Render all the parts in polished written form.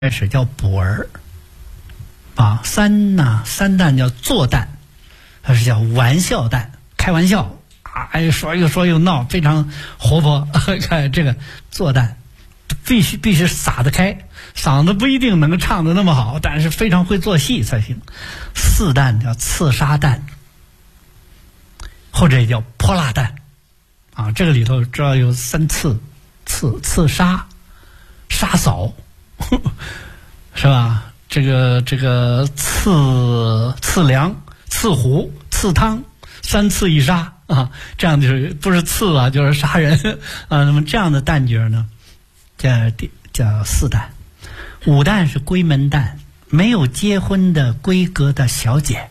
开始叫补儿啊，三旦叫作旦，它是叫玩笑旦，开玩笑啊，又说又闹，非常活泼。看这个作旦，必须撒得开，嗓子不一定能够唱得那么好，但是非常会做戏才行。四旦叫刺杀旦，或者也叫泼辣旦啊，这个里头主要有三刺杀、杀嫂。是吧？这个刺粮、刺虎、刺汤，三刺一杀啊，这样就是不是刺啊，就是杀人啊。那么这样的旦角呢，叫四旦。五旦是闺门旦，没有结婚的闺阁的小姐，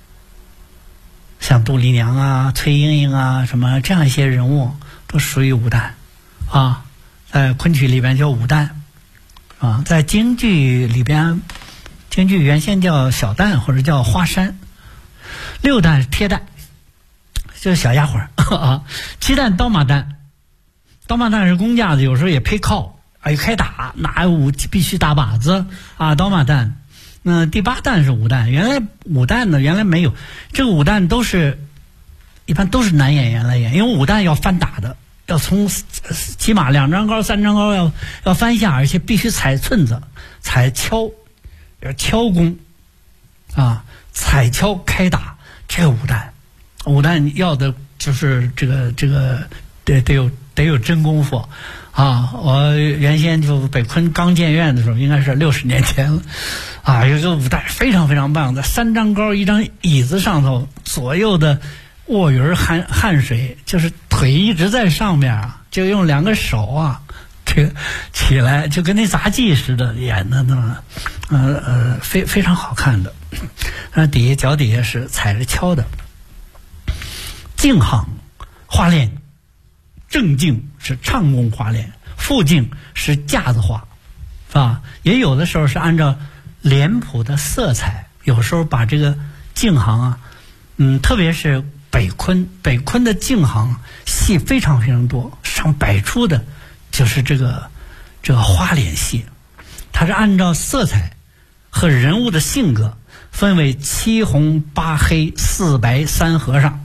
像杜丽娘啊、崔莺莺啊什么这样一些人物都属于五旦啊，在昆曲里边叫五旦。啊，在京剧里边，京剧原先叫小旦或者叫花山。六旦是贴旦，就是小丫鬟啊。七旦刀马旦，刀马旦是公架子，有时候也配靠，也开打，拿武必须打靶子啊。刀马旦，那第八旦是武旦。原来武旦呢，原来没有，这个武旦一般都是男演员来演，因为武旦要翻打的。要从起码2丈高3丈高要翻下，而且必须踩寸子、踩敲功啊，踩敲开打。这个武旦要的就是这个得有真功夫啊！我原先就北昆刚建院的时候，应该是60年前了啊，有一个武旦非常非常棒，在3丈高一张椅子上头，左右的卧云汗水，就是腿一直在上面啊，就用2个手啊，这个起来就跟那杂技似的演的那么，非常好看的。脚底下是踩着敲的。净行花脸，正净是唱功花脸，副净是架子花，是吧？也有的时候是按照脸谱的色彩，有时候把这个净行啊，特别是北昆的净行戏非常非常多，上百出的，就是这个花脸戏，它是按照色彩和人物的性格分为7红8黑4白3和尚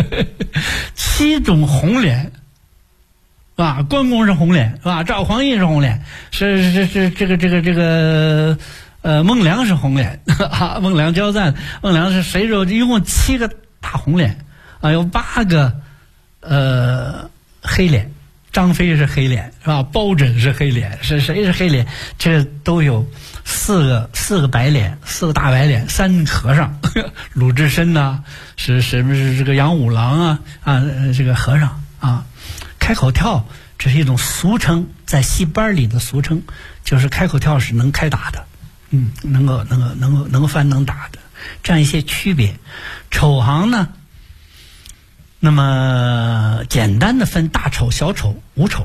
，7种红脸，是吧？关公是红脸，是吧？赵匡胤是红脸，是这个孟良是红脸啊，孟良交战，孟良是谁手？一共7个大红脸啊，有8个黑脸。张飞是黑脸，是吧？包拯是黑脸，谁是黑脸？这都有4个白脸，4个大白脸，3和尚，鲁智深呐，是这个杨五郎啊，这个和尚啊，开口跳，这是一种俗称，在戏班里的俗称，就是开口跳是能开打的，能够翻能打的，这样一些区别。丑行呢？那么简单的分大丑、小丑、五丑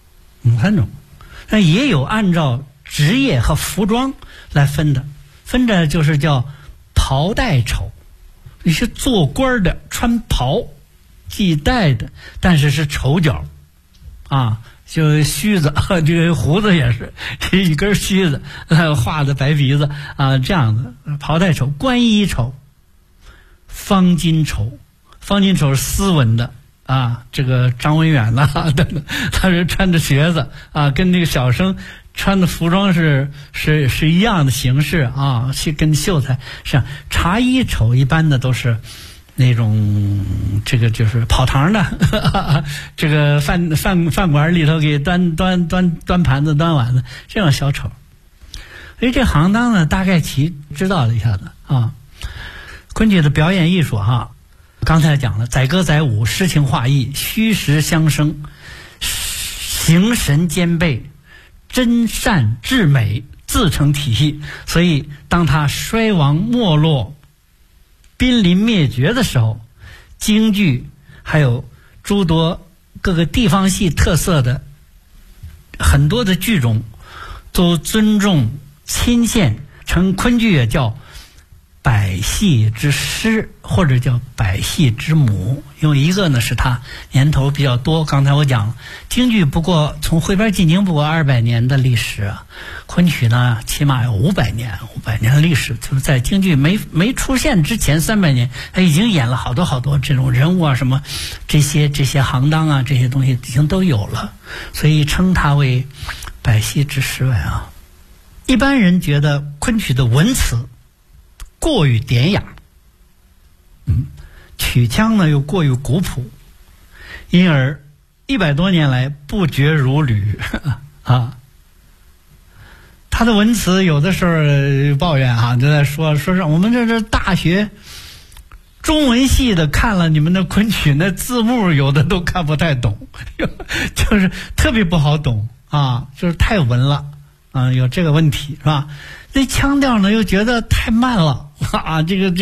，3种，但也有按照职业和服装来分的就是叫袍带丑，你是做官的穿袍系带的，但是是丑角啊，就须子，这个胡子也是一根须子，画的白鼻子啊，这样的袍带丑。官衣丑，方巾丑。方巾丑是斯文的啊，这个张文远呐等等，他是穿着靴子啊，跟那个小生穿的服装是一样的形式啊，跟秀才是。茶衣丑一般的都是那种这个就是跑堂的这个饭馆里头给端盘子端碗的这种小丑。所以这行当呢，大概其知道了一下子啊。昆曲的表演艺术哈。刚才讲了，载歌载舞，诗情画意，虚实相生，形神兼备，真善至美，自成体系。所以当它衰亡没落、濒临灭绝的时候，京剧还有诸多各个地方戏特色的很多的剧种都尊重钦羡，成昆剧也叫百戏之师，或者叫百戏之母。因为一个呢是它年头比较多，刚才我讲了，京剧不过从汇编进京不过200年的历史啊，昆曲呢起码有500年的历史，就是在京剧没出现之前300年，它已经演了好多这种人物啊，什么这些行当啊，这些东西已经都有了，所以称它为百戏之师外啊。一般人觉得昆曲的文词过于典雅，曲腔呢又过于古朴，因而100多年来不绝如缕啊。他的文词有的时候抱怨啊，就在说是我们这大学中文系的看了你们的昆曲，那字幕有的都看不太懂，就是特别不好懂啊，就是太文了啊，有这个问题是吧？那腔调呢又觉得太慢了啊，这咿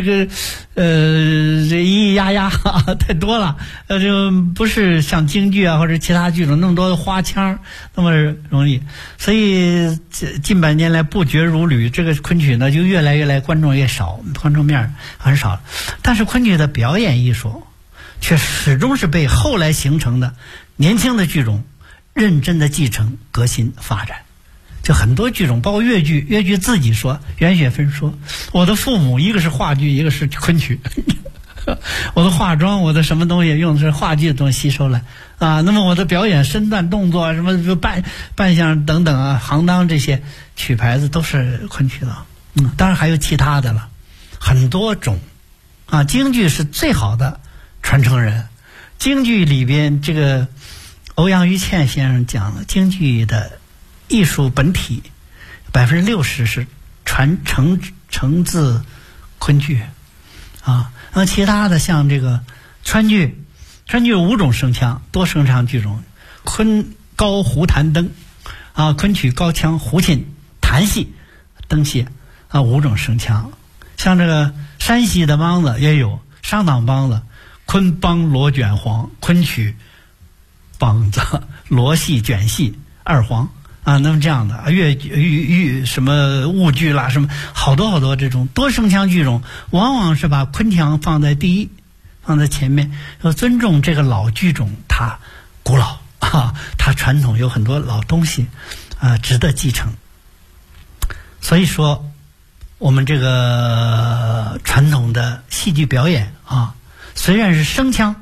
咿呀呀太多了，就不是像京剧啊或者其他剧种那么多的花腔那么容易，所以近100年来不绝如缕，这个昆曲呢就越来观众越少，观众面很少。但是昆曲的表演艺术却始终是被后来形成的年轻的剧种认真的继承革新发展。就很多剧种，包括越剧自己说，袁雪芬说，我的父母一个是话剧，一个是昆曲，我的化妆，我的什么东西用的是话剧的东西吸收来啊，那么我的表演身段动作什么扮相等等啊，行当这些曲牌子都是昆曲的，当然还有其他的了，很多种啊。京剧是最好的传承人，京剧里边这个欧阳予倩先生讲了，京剧的艺术本体60%是传承自昆剧啊。那其他的像这个川剧有5种声腔，多声腔剧种，昆高胡弹灯啊，昆曲高腔胡琴弹戏灯戏啊，5种声腔。像这个山西的梆子也有上党梆子，昆梆罗卷簧，昆曲梆子罗戏卷戏二黄啊，那么这样的什么婺剧啦，什么好多这种多声腔剧种，往往是把昆腔放在第一，放在前面，要尊重这个老剧种，它古老啊，它传统有很多老东西啊，值得继承。所以说，我们这个传统的戏剧表演啊，虽然是声腔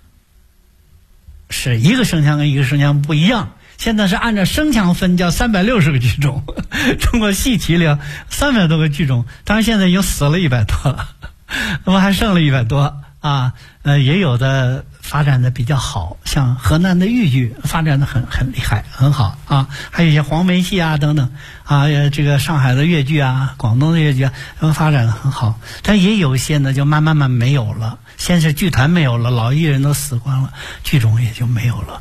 是一个声腔跟一个声腔不一样。现在是按照声腔分，叫360个剧种。中国戏曲里300多个剧种，当然现在已经死了100多了，那么还剩了100多啊。也有的发展的比较好，像河南的豫剧发展的很厉害，很好啊。还有一些黄梅戏啊等等啊，这个上海的越剧啊，广东的越剧啊，发展的很好。但也有一些呢，就慢慢没有了。先是剧团没有了，老艺人都死光了，剧种也就没有了。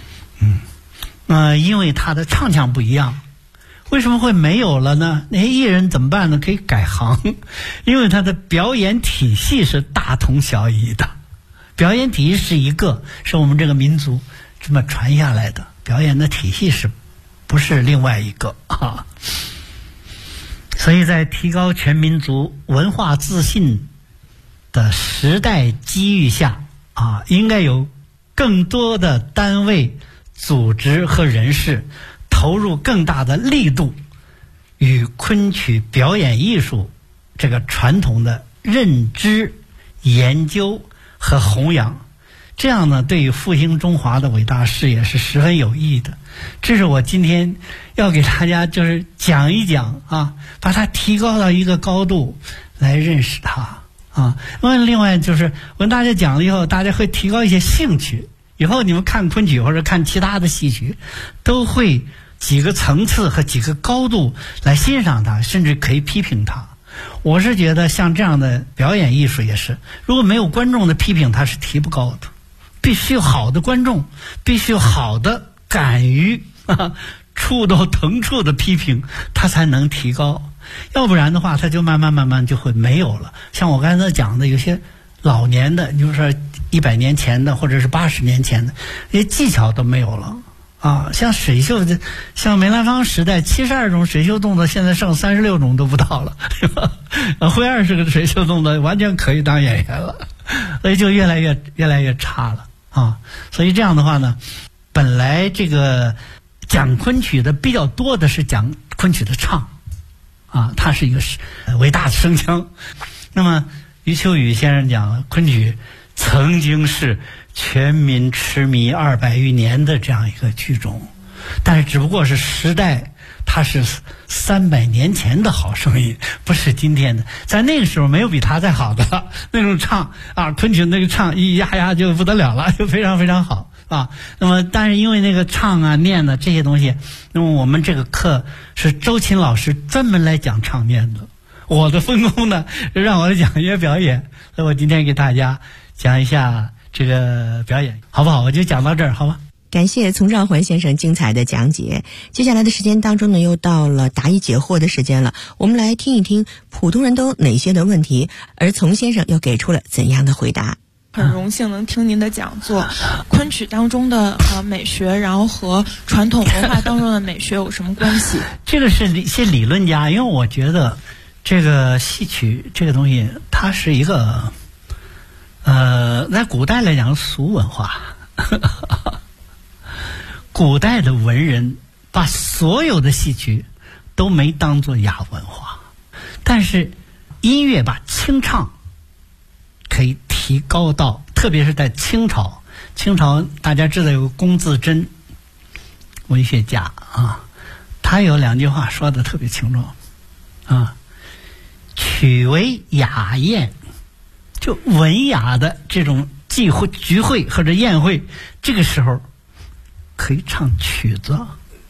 因为他的唱腔不一样，为什么会没有了呢？那些艺人怎么办呢？可以改行，因为他的表演体系是大同小异的。表演体系是我们这个民族这么传下来的，表演的体系是不是另外一个啊？所以在提高全民族文化自信的时代机遇下啊，应该有更多的单位组织和人士投入更大的力度与昆曲表演艺术这个传统的认知、研究和弘扬，这样呢，对于复兴中华的伟大事业是十分有益的。这是我今天要给大家就是讲一讲啊，把它提高到一个高度来认识它啊。另外就是我跟大家讲了以后，大家会提高一些兴趣。以后你们看昆曲或者看其他的戏曲，都会几个层次和几个高度来欣赏它，甚至可以批评它。我是觉得像这样的表演艺术也是，如果没有观众的批评，它是提不高的。必须有好的观众，必须有好的敢于触到疼处的批评，它才能提高。要不然的话，它就慢慢就会没有了。像我刚才讲的，有些老年的，你就说100年前的或者是80年前的，那些技巧都没有了像水袖像梅兰芳时代72种水袖动作，现在剩36种都不到了，是吧？会20个水袖动作完全可以当演员了，所以就越来越差了所以这样的话呢，本来这个讲昆曲的比较多的是讲昆曲的唱它是一个伟大的声腔。那么余秋雨先生讲了，昆曲曾经是全民痴迷200余年的这样一个剧种，但是只不过是时代，它是300年前的好声音，不是今天的。在那个时候没有比它再好的了，那种唱昆曲那个唱咿呀呀就不得了了，就非常非常好那么但是因为那个唱念的这些东西，那么我们这个课是周琴老师专门来讲唱念的，我的分工呢让我讲一些表演，所以我今天给大家讲一下这个表演，好不好？我就讲到这儿，好吧？ 感谢丛兆环先生精彩的讲解。接下来的时间当中呢，又到了答疑解惑的时间了。我们来听一听普通人都哪些的问题，而丛先生又给出了怎样的回答。 很荣幸能听您的讲座。昆曲当中的美学，然后和传统文化当中的美学有什么关系？ 这个是一些理论家，因为我觉得这个戏曲这个东西，它是一个在古代来讲俗文化。古代的文人把所有的戏曲都没当作雅文化，但是音乐把清唱可以提高到，特别是在清朝大家知道有个龚自珍文学家他有2句话说的特别清楚曲为雅宴，就文雅的这种聚会或者宴会，这个时候可以唱曲子。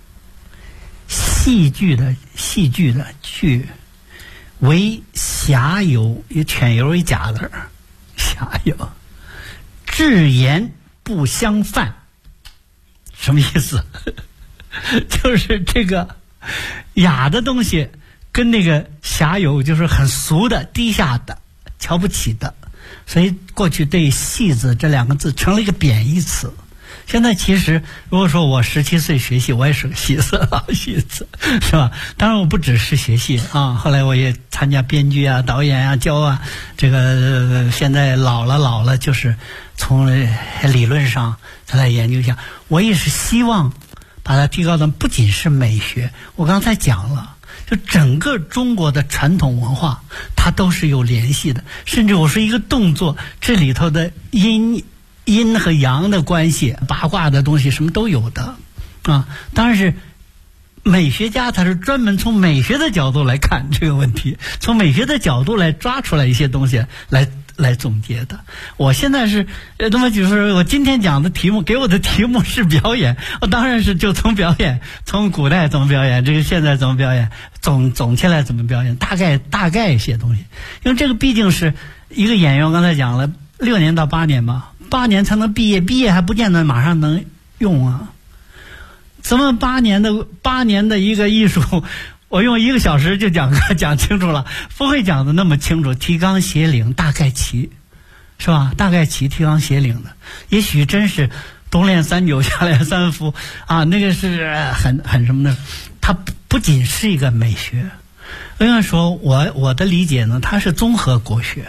戏剧的剧为侠游，以犬游为甲字，侠游至言不相犯，什么意思？就是这个雅的东西跟那个侠游就是很俗的、低下的、瞧不起的，所以过去对戏子这2个字成了一个贬义词。现在其实如果说我17岁学戏，我也是个戏子，老戏子，是吧？当然我不只是学戏后来我也参加编剧导演教这个现在老了就是从理论上再来研究一下。我也是希望把它提高的不仅是美学，我刚才讲了，就整个中国的传统文化它都是有联系的，甚至我说一个动作，这里头的阴和阳的关系，八卦的东西什么都有的当然是美学家他是专门从美学的角度来看这个问题，从美学的角度来抓出来一些东西来总结的。我现在是那么就是我今天讲的题目，给我的题目是表演，我当然是就从表演，从古代怎么表演，这个现在怎么表演，总起来怎么表演，大概一些东西。因为这个毕竟是一个演员，我刚才讲了6年到8年吧，8年才能毕业，毕业还不见得马上能用怎么8年的一个艺术，我用1个小时就讲清楚了，不会讲的那么清楚，提纲挈领大概齐，是吧？大概齐提纲挈领的，也许真是冬练3九夏练3伏那个是很什么的。它不仅是一个美学，我想说我的理解呢，它是综合国学。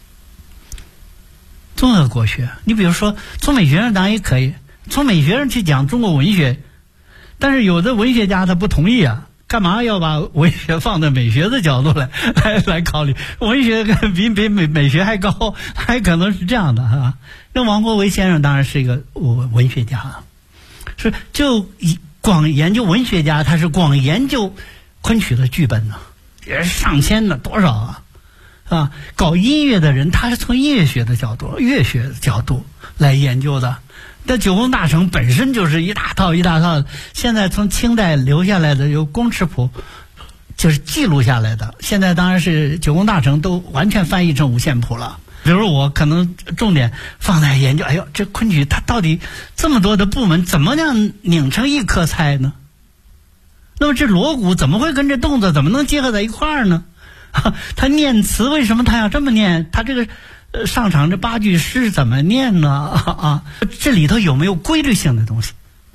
你比如说从美学上当然也可以，从美学上去讲中国文学，但是有的文学家他不同意干嘛要把文学放在美学的角度来考虑？文学比美学还高，还可能是这样的那王国维先生当然是一个文学家，是就光研究文学家，他是光研究昆曲的剧本也是上千的多少搞音乐的人他是从音乐学的角度来研究的。但九宫大成本身就是一大套的，现在从清代留下来的有公尺谱，就是记录下来的，现在当然是九宫大成都完全翻译成五线谱了。比如我可能重点放在研究，这昆曲它到底这么多的部门怎么样拧成一颗菜呢？那么这锣鼓怎么会跟这动作怎么能结合在一块儿呢？他念词为什么他要这么念？他这个上场这8句诗怎么念呢？这里头有没有规律性的东西？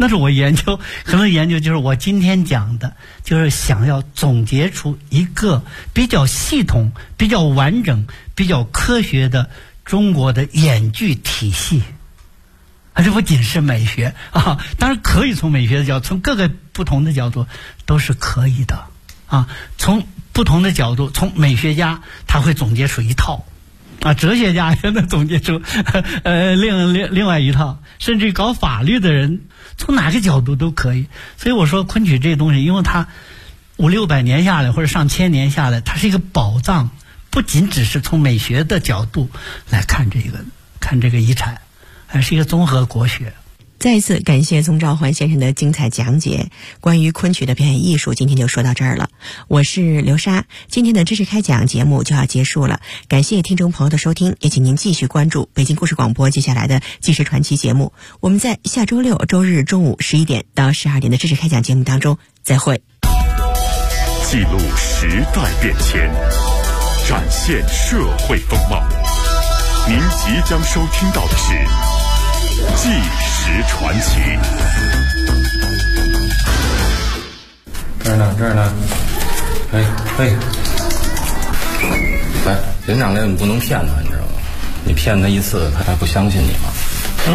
那是我研究，可能研究就是我今天讲的，就是想要总结出一个比较系统、比较完整、比较科学的中国的演剧体系。这不仅是美学啊，当然可以从美学的角度，从各个不同的角度都是可以的啊。从不同的角度，从美学家他会总结出一套啊，哲学家也能总结出另外一套，甚至搞法律的人从哪个角度都可以。所以我说昆曲这东西，因为它500-600年下来或者上千年下来，它是一个宝藏，不仅只是从美学的角度来看这个遗产，还是一个综合国学。 再一次感谢宗兆焕先生的精彩讲解。关于昆曲的表演艺术，今天就说到这儿了。我是刘莎，今天的知识开讲节目就要结束了，感谢听众朋友的收听，也请您继续关注北京故事广播接下来的纪实传奇节目。我们在下周六、周日中午11点到12点的知识开讲节目当中再会。 记录时代变迁，展现社会风貌。您即将收听到的是纪实传奇。 这儿呢，哎，连长来你不能骗他，你知道吗？你骗他一次，他还不相信你吗？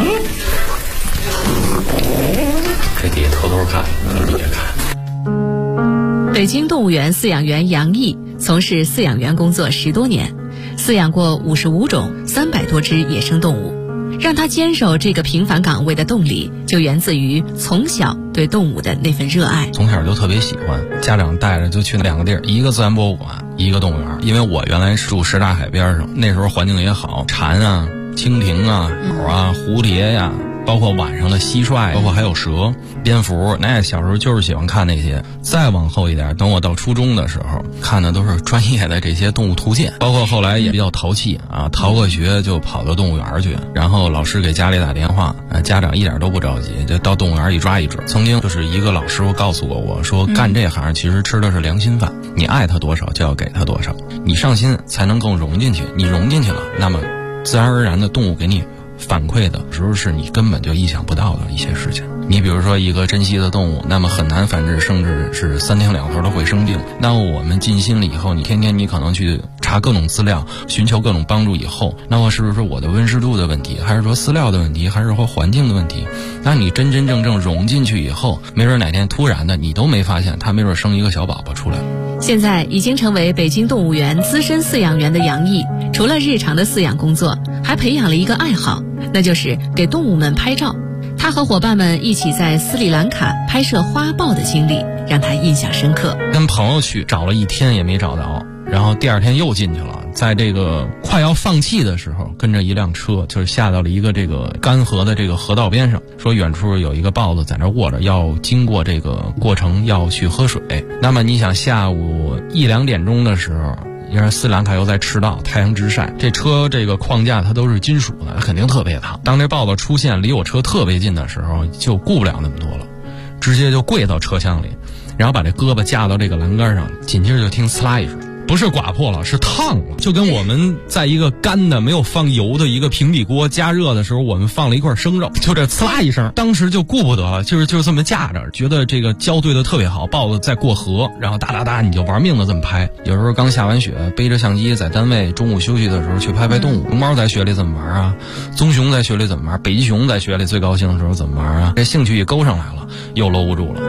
这底下偷偷看，你别看。 北京动物园饲养员杨毅从事饲养员工作10多年，饲养过55种300多只野生动物。让他坚守这个平凡岗位的动力，就源自于从小对动物的那份热爱。 从小就特别喜欢，家长带着就去2个地儿，一个自然博物馆，一个动物园。因为我原来住什刹海边上，那时候环境也好，蝉啊、蜻蜓啊、鸟啊、蝴蝶呀，包括晚上的蟋蟀，包括还有蛇、蝙蝠，那小时候就是喜欢看那些。再往后一点，等我到初中的时候，看的都是专业的这些动物图鉴，包括后来也比较淘气啊，逃个学就跑到动物园去，然后老师给家里打电话，家长一点都不着急，就到动物园一抓一准。曾经就是一个老师傅告诉过我说，干这行其实吃的是良心饭，你爱他多少就要给他多少，你上心才能更融进去，你融进去了，那么自然而然的动物给你反馈的时候是你根本就意想不到的一些事情。你比如说一个珍稀的动物，那么很难繁殖，甚至是3天2头的会生病。那我们尽心了以后，你天天你可能去查各种资料，寻求各种帮助以后，那么是不是我的温湿度的问题，还是说饲料的问题，还是说环境的问题？那你真正融进去以后，没准哪天突然的你都没发现，它没准生一个小宝宝出来了。 现在已经成为北京动物园资深饲养员的杨毅，除了日常的饲养工作，还培养了一个爱好，那就是给动物们拍照。他和伙伴们一起在斯里兰卡拍摄花豹的经历让他印象深刻。 跟朋友去找了1天也没找着，然后第2天又进去了，在这个快要放弃的时候，跟着一辆车就是下到了一个这个干河的这个河道边上，说远处有一个豹子在那卧着，要经过这个过程要去喝水。那么你想下午1-2点钟的时候，因为斯里兰卡又在赤道，太阳直晒，这车这个框架它都是金属的，肯定特别烫。当这豹子出现离我车特别近的时候，就顾不了那么多了，直接就跪到车厢里，然后把这胳膊架到这个栏杆上，紧接着就听呲啦一声，不是刮破了，是烫了，就跟我们在一个干的没有放油的一个平底锅加热的时候，我们放了一块生肉，就这呲啦一声，当时就顾不得了，就是这么架着，觉得这个胶对的特别好，豹子在过河，然后哒哒哒你就玩命的这么拍。有时候刚下完雪，背着相机在单位中午休息的时候去拍拍动物。熊猫在雪里怎么玩啊？棕熊在雪里怎么玩？北极熊在雪里最高兴的时候怎么玩啊？这兴趣一勾上来了，又搂不住了。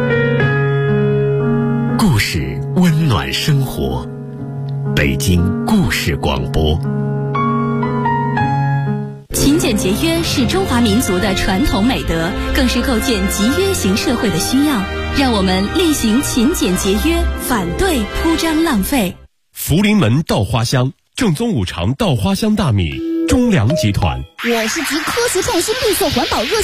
故事温暖生活，北京故事广播。 勤俭节约是中华民族的传统美德，更是构建集约型社会的需要。让我们厉行勤俭节约，反对铺张浪费。 福临门稻花香，正宗5常稻花香大米，中粮集团。 我是集科学创新绿色环保热